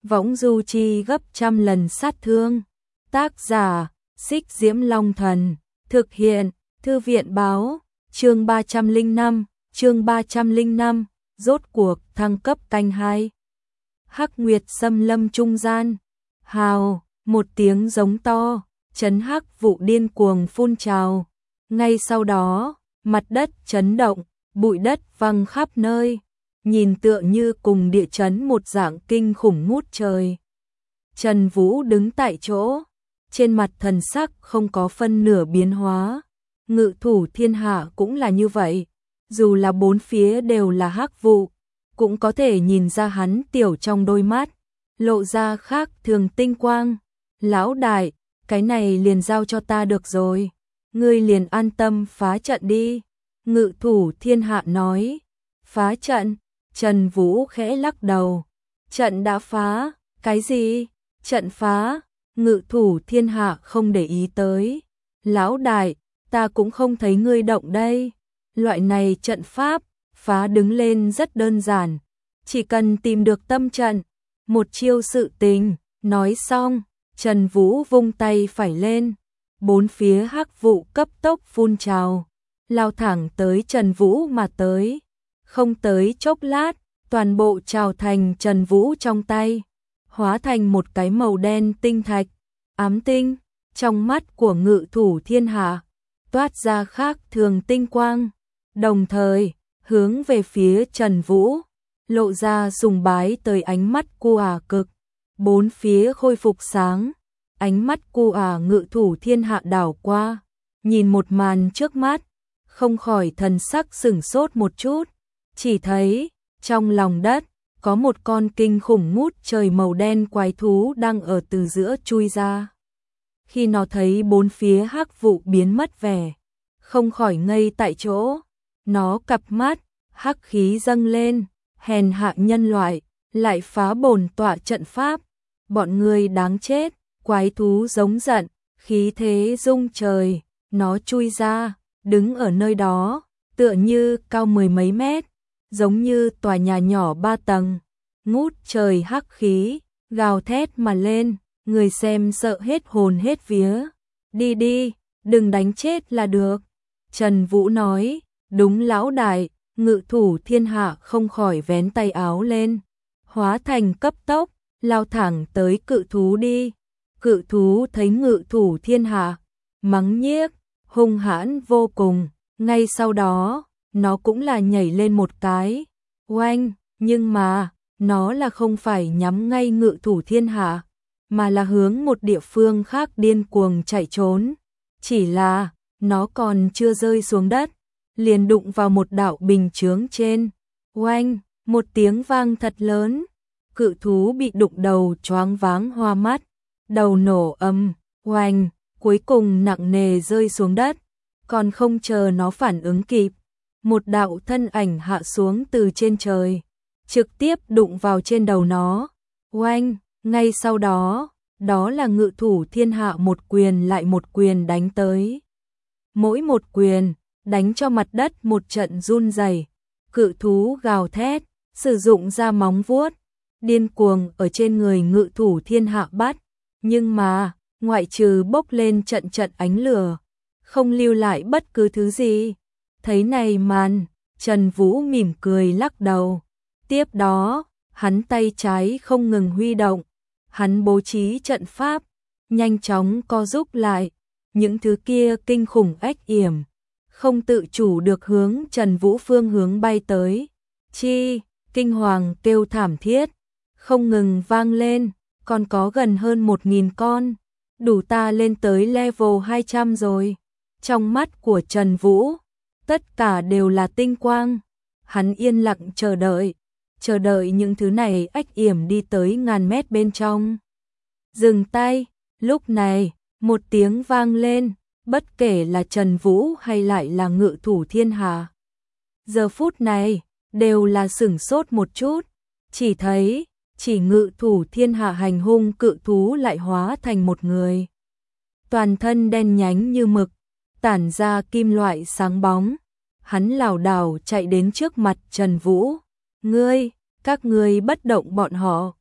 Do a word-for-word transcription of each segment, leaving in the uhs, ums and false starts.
võng du chi gấp trăm lần sát thương. Tác giả, Xích Diễm Long Thần, thực hiện, Thư viện Báo, chương ba trăm lẻ năm, chương ba trăm lẻ năm, rốt cuộc thăng cấp canh hai. Hắc Nguyệt xâm lâm trung gian, hào, một tiếng giống to, chấn hắc vụ điên cuồng phun trào. Ngay sau đó, mặt đất chấn động, bụi đất văng khắp nơi, nhìn tựa như cùng địa chấn một dạng kinh khủng ngút trời. Trần Vũ đứng tại chỗ, trên mặt thần sắc không có phân nửa biến hóa. Ngự thủ thiên hạ cũng là như vậy, dù là bốn phía đều là hắc vụ, cũng có thể nhìn ra hắn tiểu trong đôi mắt, lộ ra khác thường tinh quang. Lão đại, cái này liền giao cho ta được rồi, ngươi liền an tâm phá trận đi. Ngự thủ thiên hạ nói. Phá trận? Trần Vũ khẽ lắc đầu. Trận đã phá? Cái gì? Trận phá? Ngự thủ thiên hạ không để ý tới. Lão đại, ta cũng không thấy ngươi động đây. Loại này trận pháp, phá đứng lên rất đơn giản. Chỉ cần tìm được tâm trận, một chiêu sự tình. Nói xong, Trần Vũ vung tay phải lên. Bốn phía hắc vụ cấp tốc phun trào, lao thẳng tới Trần Vũ mà tới. Không tới chốc lát, toàn bộ trào thành Trần Vũ trong tay, hóa thành một cái màu đen tinh thạch, ám tinh. Trong mắt của ngự thủ thiên hạ, toát ra khác thường tinh quang, đồng thời, hướng về phía Trần Vũ, lộ ra sùng bái tới ánh mắt cu ả cực. Bốn phía khôi phục sáng, ánh mắt cu ả ngự thủ thiên hạ đảo qua, nhìn một màn trước mắt, không khỏi thần sắc sửng sốt một chút, chỉ thấy, trong lòng đất, có một con kinh khủng ngút trời màu đen quái thú đang ở từ giữa chui ra. Khi nó thấy bốn phía hắc vụ biến mất vẻ, không khỏi ngây tại chỗ, nó cặp mắt, hắc khí dâng lên, hèn hạ nhân loại, lại phá bổn tọa trận pháp, bọn người đáng chết. Quái thú giống giận, khí thế rung trời, nó chui ra, đứng ở nơi đó, tựa như cao mười mấy mét, giống như tòa nhà nhỏ ba tầng, ngút trời hắc khí, gào thét mà lên, người xem sợ hết hồn hết vía. Đi đi, đừng đánh chết là được. Trần Vũ nói. Đúng lão đại. Ngự thủ thiên hạ không khỏi vén tay áo lên, hóa thành cấp tốc, lao thẳng tới cự thú đi. Cự thú thấy ngự thủ thiên hạ, mắng nhiếc, hung hãn vô cùng. Ngay sau đó, nó cũng là nhảy lên một cái, oanh, nhưng mà, nó là không phải nhắm ngay ngự thủ thiên hạ, mà là hướng một địa phương khác điên cuồng chạy trốn. Chỉ là, nó còn chưa rơi xuống đất, liền đụng vào một đạo bình chướng trên, oanh, một tiếng vang thật lớn. Cự thú bị đụng đầu choáng váng hoa mắt, đầu nổ âm, oanh, cuối cùng nặng nề rơi xuống đất, còn không chờ nó phản ứng kịp, một đạo thân ảnh hạ xuống từ trên trời, trực tiếp đụng vào trên đầu nó, oanh. Ngay sau đó, đó là ngự thủ thiên hạ một quyền lại một quyền đánh tới. Mỗi một quyền, đánh cho mặt đất một trận run rẩy. Cự thú gào thét, sử dụng ra móng vuốt, điên cuồng ở trên người ngự thủ thiên hạ bắt, nhưng mà, ngoại trừ bốc lên trận trận ánh lửa, không lưu lại bất cứ thứ gì. Thấy này màn, Trần Vũ mỉm cười lắc đầu. Tiếp đó, hắn tay trái không ngừng huy động, hắn bố trí trận pháp, nhanh chóng co rúm lại, những thứ kia kinh khủng ách yểm, không tự chủ được hướng Trần Vũ phương hướng bay tới. Chi, kinh hoàng kêu thảm thiết, không ngừng vang lên, còn có gần hơn một nghìn con, đủ ta lên tới level hai trăm rồi. Trong mắt của Trần Vũ, tất cả đều là tinh quang, hắn yên lặng chờ đợi, chờ đợi những thứ này ách yểm đi tới ngàn mét bên trong. Dừng tay, lúc này, một tiếng vang lên, bất kể là Trần Vũ hay lại là ngự thủ thiên hạ. Giờ phút này, đều là sửng sốt một chút, chỉ thấy, chỉ ngự thủ thiên hạ hành hung cự thú lại hóa thành một người. Toàn thân đen nhánh như mực, tản ra kim loại sáng bóng, hắn lảo đảo chạy đến trước mặt Trần Vũ. Ngươi, các ngươi bất động bọn họ.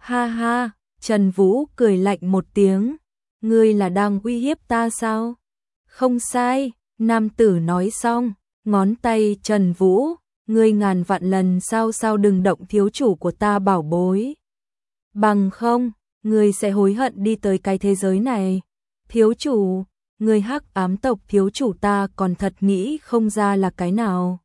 Ha ha, Trần Vũ cười lạnh một tiếng, ngươi là đang uy hiếp ta sao? Không sai, nam tử nói xong, ngón tay Trần Vũ, ngươi ngàn vạn lần sao sao đừng động thiếu chủ của ta bảo bối. Bằng không, ngươi sẽ hối hận đi tới cái thế giới này. Thiếu chủ, ngươi hắc ám tộc thiếu chủ ta còn thật nghĩ không ra là cái nào.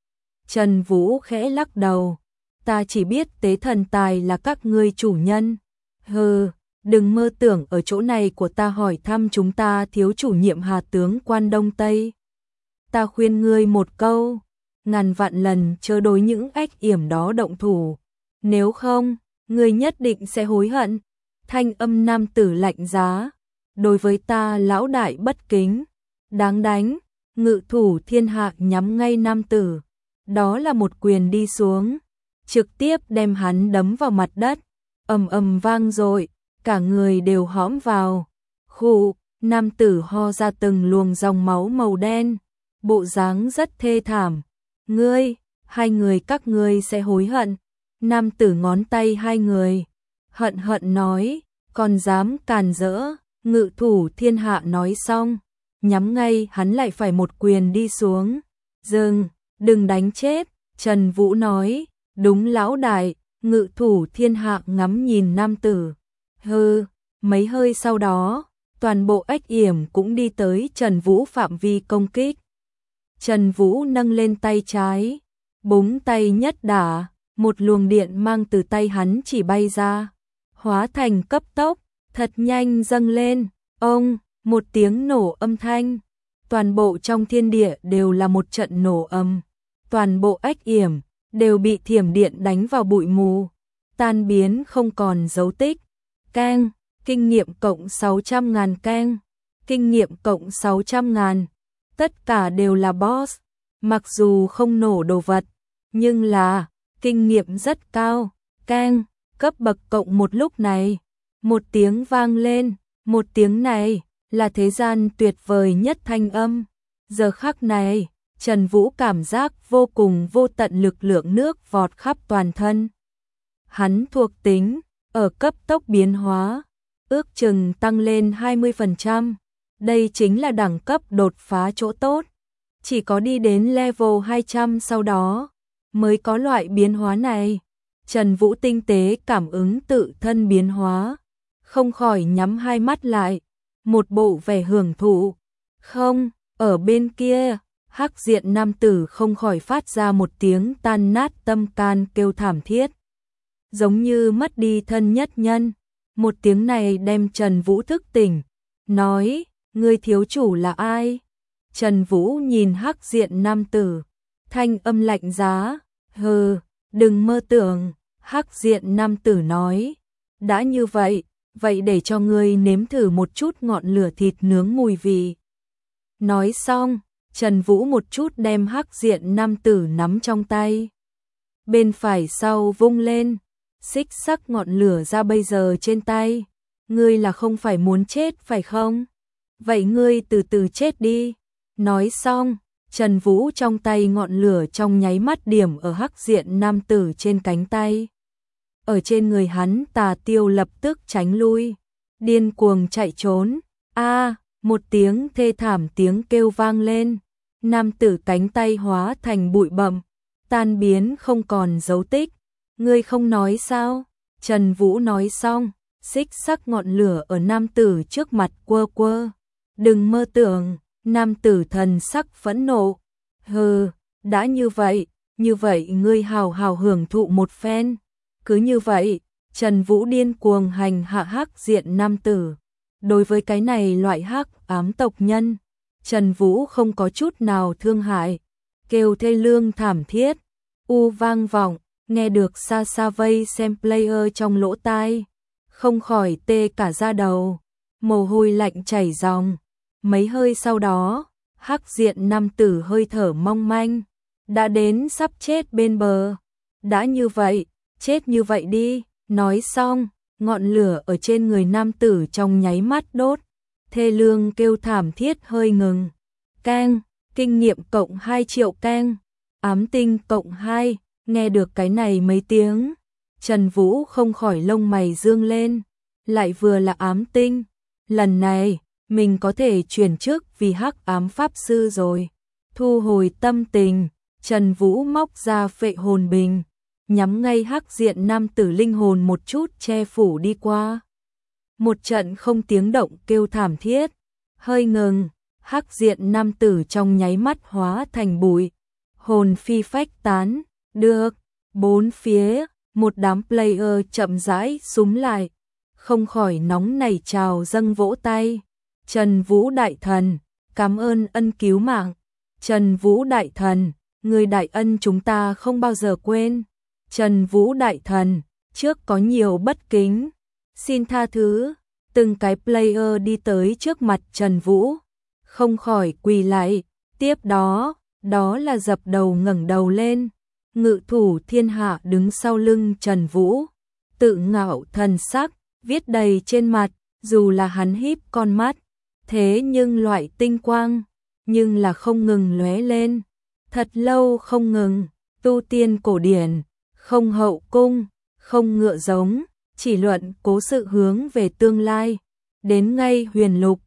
Trần Vũ khẽ lắc đầu, ta chỉ biết tế thần tài là các ngươi chủ nhân. Hừ, đừng mơ tưởng ở chỗ này của ta hỏi thăm chúng ta thiếu chủ nhiệm Hà tướng quan Đông Tây. Ta khuyên ngươi một câu, ngàn vạn lần chớ đối những ách yểm đó động thủ, nếu không, ngươi nhất định sẽ hối hận. Thanh âm nam tử lạnh giá, đối với ta lão đại bất kính, đáng đánh. Ngự thủ thiên hạ nhắm ngay nam tử, đó là một quyền đi xuống, trực tiếp đem hắn đấm vào mặt đất, ầm ầm vang dội, cả người đều hõm vào. Khụ, nam tử ho ra từng luồng dòng máu màu đen, bộ dáng rất thê thảm. Ngươi, hai người các ngươi sẽ hối hận. Nam tử ngón tay hai người, hận hận nói, còn dám càn rỡ. Ngự thủ thiên hạ nói xong, nhắm ngay hắn lại phải một quyền đi xuống. Dừng, đừng đánh chết. Trần Vũ nói, đúng lão đại. Ngự thủ thiên hạ ngắm nhìn nam tử. Hừ, mấy hơi sau đó, toàn bộ ách yểm cũng đi tới Trần Vũ phạm vi công kích. Trần Vũ nâng lên tay trái, búng tay nhất đả, một luồng điện mang từ tay hắn chỉ bay ra, hóa thành cấp tốc, thật nhanh dâng lên. Ông, một tiếng nổ âm thanh, toàn bộ trong thiên địa đều là một trận nổ âm, toàn bộ ách yểm đều bị thiểm điện đánh vào bụi mù, tan biến không còn dấu tích. Keng, kinh nghiệm cộng sáu trăm ngàn keng, kinh nghiệm cộng sáu trăm ngàn, tất cả đều là boss, mặc dù không nổ đồ vật, nhưng là kinh nghiệm rất cao. Keng, cấp bậc cộng một lúc này, một tiếng vang lên, một tiếng này là thế gian tuyệt vời nhất thanh âm. Giờ khắc này, Trần Vũ cảm giác vô cùng vô tận lực lượng nước vọt khắp toàn thân. Hắn thuộc tính ở cấp tốc biến hóa, ước chừng tăng lên hai mươi phần trăm. Đây chính là đẳng cấp đột phá chỗ tốt. Chỉ có đi đến level hai trăm sau đó mới có loại biến hóa này. Trần Vũ tinh tế cảm ứng tự thân biến hóa, không khỏi nhắm hai mắt lại, một bộ vẻ hưởng thụ. Không, ở bên kia, hắc diện nam tử không khỏi phát ra một tiếng tan nát tâm can kêu thảm thiết, giống như mất đi thân nhất nhân. Một tiếng này đem Trần Vũ thức tỉnh, nói, ngươi thiếu chủ là ai? Trần Vũ nhìn hắc diện nam tử, thanh âm lạnh giá, hừ, đừng mơ tưởng. Hắc diện nam tử nói, đã như vậy, vậy để cho ngươi nếm thử một chút ngọn lửa thịt nướng mùi vị. Nói xong, Trần Vũ một chút đem hắc diện nam tử nắm trong tay, bên phải sau vung lên, xích sắc ngọn lửa ra bây giờ trên tay. Ngươi là không phải muốn chết phải không? Vậy ngươi từ từ chết đi. Nói xong, Trần Vũ trong tay ngọn lửa trong nháy mắt điểm ở hắc diện nam tử trên cánh tay. Ở trên người hắn tà tiêu lập tức tránh lui, điên cuồng chạy trốn. A, một tiếng thê thảm tiếng kêu vang lên, nam tử cánh tay hóa thành bụi bặm, tan biến không còn dấu tích. Ngươi không nói sao? Trần Vũ nói xong, xích sắc ngọn lửa ở nam tử trước mặt quơ quơ. Đừng mơ tưởng. Nam tử thần sắc phẫn nộ. Hừ, đã như vậy, như vậy ngươi hào hào hưởng thụ một phen. Cứ như vậy, Trần Vũ điên cuồng hành hạ hắc diện nam tử. Đối với cái này loại hắc ám tộc nhân, Trần Vũ không có chút nào thương hại, kêu thê lương thảm thiết, u vang vọng, nghe được xa xa vây xem player trong lỗ tai, không khỏi tê cả da đầu, mồ hôi lạnh chảy ròng. Mấy hơi sau đó, hắc diện nam tử hơi thở mong manh, đã đến sắp chết bên bờ. Đã như vậy, chết như vậy đi. Nói xong, ngọn lửa ở trên người nam tử trong nháy mắt đốt, thê lương kêu thảm thiết hơi ngừng. Keng, kinh nghiệm cộng hai triệu keng, ám tinh cộng hai, nghe được cái này mấy tiếng, Trần Vũ không khỏi lông mày dương lên, lại vừa là ám tinh, lần này mình có thể chuyển chức vì hắc ám pháp sư rồi. Thu hồi tâm tình, Trần Vũ móc ra phệ hồn bình, nhắm ngay hắc diện nam tử linh hồn một chút che phủ đi qua. Một trận không tiếng động kêu thảm thiết, hơi ngừng, hắc diện nam tử trong nháy mắt hóa thành bụi, hồn phi phách tán, được, bốn phía, một đám player chậm rãi xúm lại, không khỏi nóng nảy trào dâng vỗ tay. Trần Vũ đại thần, cảm ơn ân cứu mạng. Trần Vũ đại thần, người đại ân chúng ta không bao giờ quên. Trần Vũ đại thần, trước có nhiều bất kính, xin tha thứ. Từng cái player đi tới trước mặt Trần Vũ, không khỏi quỳ lại, tiếp đó, đó là dập đầu ngẩng đầu lên. Ngự thủ thiên hạ đứng sau lưng Trần Vũ, tự ngạo thần sắc, viết đầy trên mặt, dù là hắn híp con mắt, thế nhưng loại tinh quang, nhưng là không ngừng lóe lên, thật lâu không ngừng, tu tiên cổ điển, không hậu cung, không ngựa giống, chỉ luận cố sự hướng về tương lai, đến ngay huyền lục,